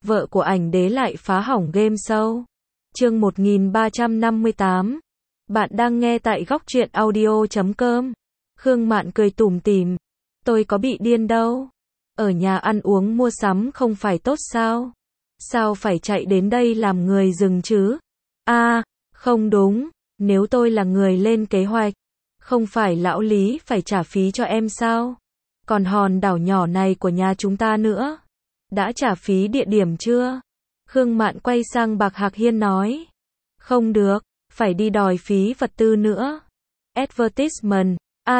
Vợ của ảnh đế lại phá hỏng game show. Chương 1358. Bạn đang nghe tại góc truyện audio.com. Khương Mạn cười tủm tỉm. Tôi có bị điên đâu. Ở nhà ăn uống mua sắm không phải tốt sao? Sao phải chạy đến đây làm người dừng chứ? Không đúng. Nếu tôi là người lên kế hoạch, không phải lão Lý phải trả phí cho em sao? Còn hòn đảo nhỏ này của nhà chúng ta nữa. Đã trả phí địa điểm chưa? Khương Mạn quay sang Bạc Hạc Hiên nói. Không được, phải đi đòi phí vật tư nữa. Advertisement,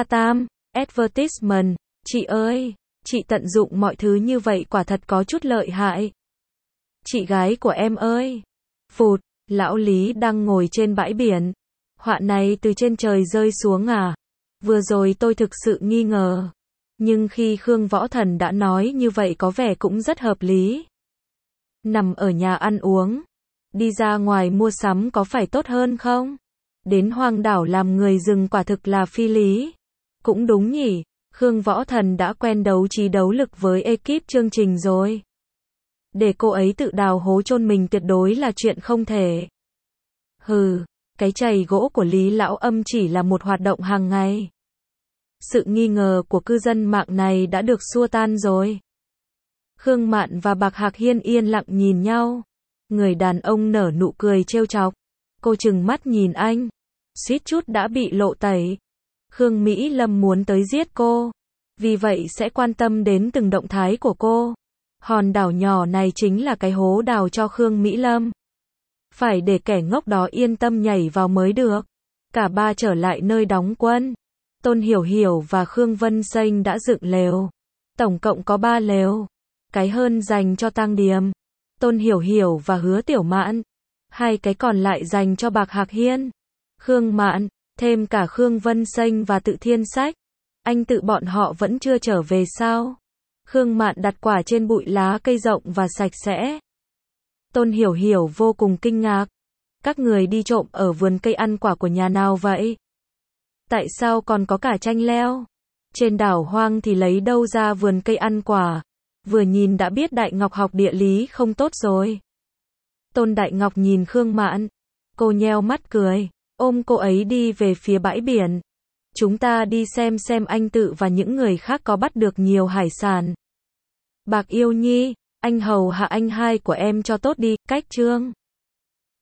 advertisement, chị ơi, chị tận dụng mọi thứ như vậy quả thật có chút lợi hại. Chị gái của em ơi. Phụt, lão Lý đang ngồi trên bãi biển. Họa này từ trên trời rơi xuống à? Vừa rồi tôi thực sự nghi ngờ. Nhưng khi Khương Võ Thần đã nói như vậy có vẻ cũng rất hợp lý. Nằm ở nhà ăn uống, đi ra ngoài mua sắm có phải tốt hơn không? Đến hoang đảo làm người rừng quả thực là phi lý. Cũng đúng nhỉ, Khương Võ Thần đã quen đấu trí đấu lực với ekip chương trình rồi. Để cô ấy tự đào hố chôn mình tuyệt đối là chuyện không thể. Hừ, cái chày gỗ của Lý Lão Âm chỉ là một hoạt động hàng ngày. Sự nghi ngờ của cư dân mạng này đã được xua tan rồi. Khương Mạn và Bạc Hạc Hiên yên lặng nhìn nhau. Người đàn ông nở nụ cười trêu chọc. Cô trừng mắt nhìn anh. Suýt chút đã bị lộ tẩy. Khương Mỹ Lâm muốn tới giết cô. Vì vậy sẽ quan tâm đến từng động thái của cô. Hòn đảo nhỏ này chính là cái hố đào cho Khương Mỹ Lâm. Phải để kẻ ngốc đó yên tâm nhảy vào mới được. Cả ba trở lại nơi đóng quân. Tôn Hiểu Hiểu và Khương Vân Xanh đã dựng lều. Tổng cộng có 3 lều. Cái hơn dành cho Tang Điềm, Tôn Hiểu Hiểu và Hứa Tiểu Mạn. 2 cái còn lại dành cho Bạc Hạc Hiên, Khương Mạn, thêm cả Khương Vân Xanh và Tự Thiên Sách. Anh tự bọn họ vẫn chưa trở về sao? Khương Mạn đặt quả trên bụi lá cây rộng và sạch sẽ. Tôn Hiểu Hiểu vô cùng kinh ngạc. Các người đi trộm ở vườn cây ăn quả của nhà nào vậy? Tại sao còn có cả chanh leo? Trên đảo hoang thì lấy đâu ra vườn cây ăn quả? Vừa nhìn đã biết Đại Ngọc học địa lý không tốt rồi. Tôn Đại Ngọc nhìn Khương Mạn. Cô nheo mắt cười, ôm cô ấy đi về phía bãi biển. Chúng ta đi xem anh Tự và những người khác có bắt được nhiều hải sản. Bạc Yêu Nhi, anh hầu hạ anh hai của em cho tốt đi, cách chương.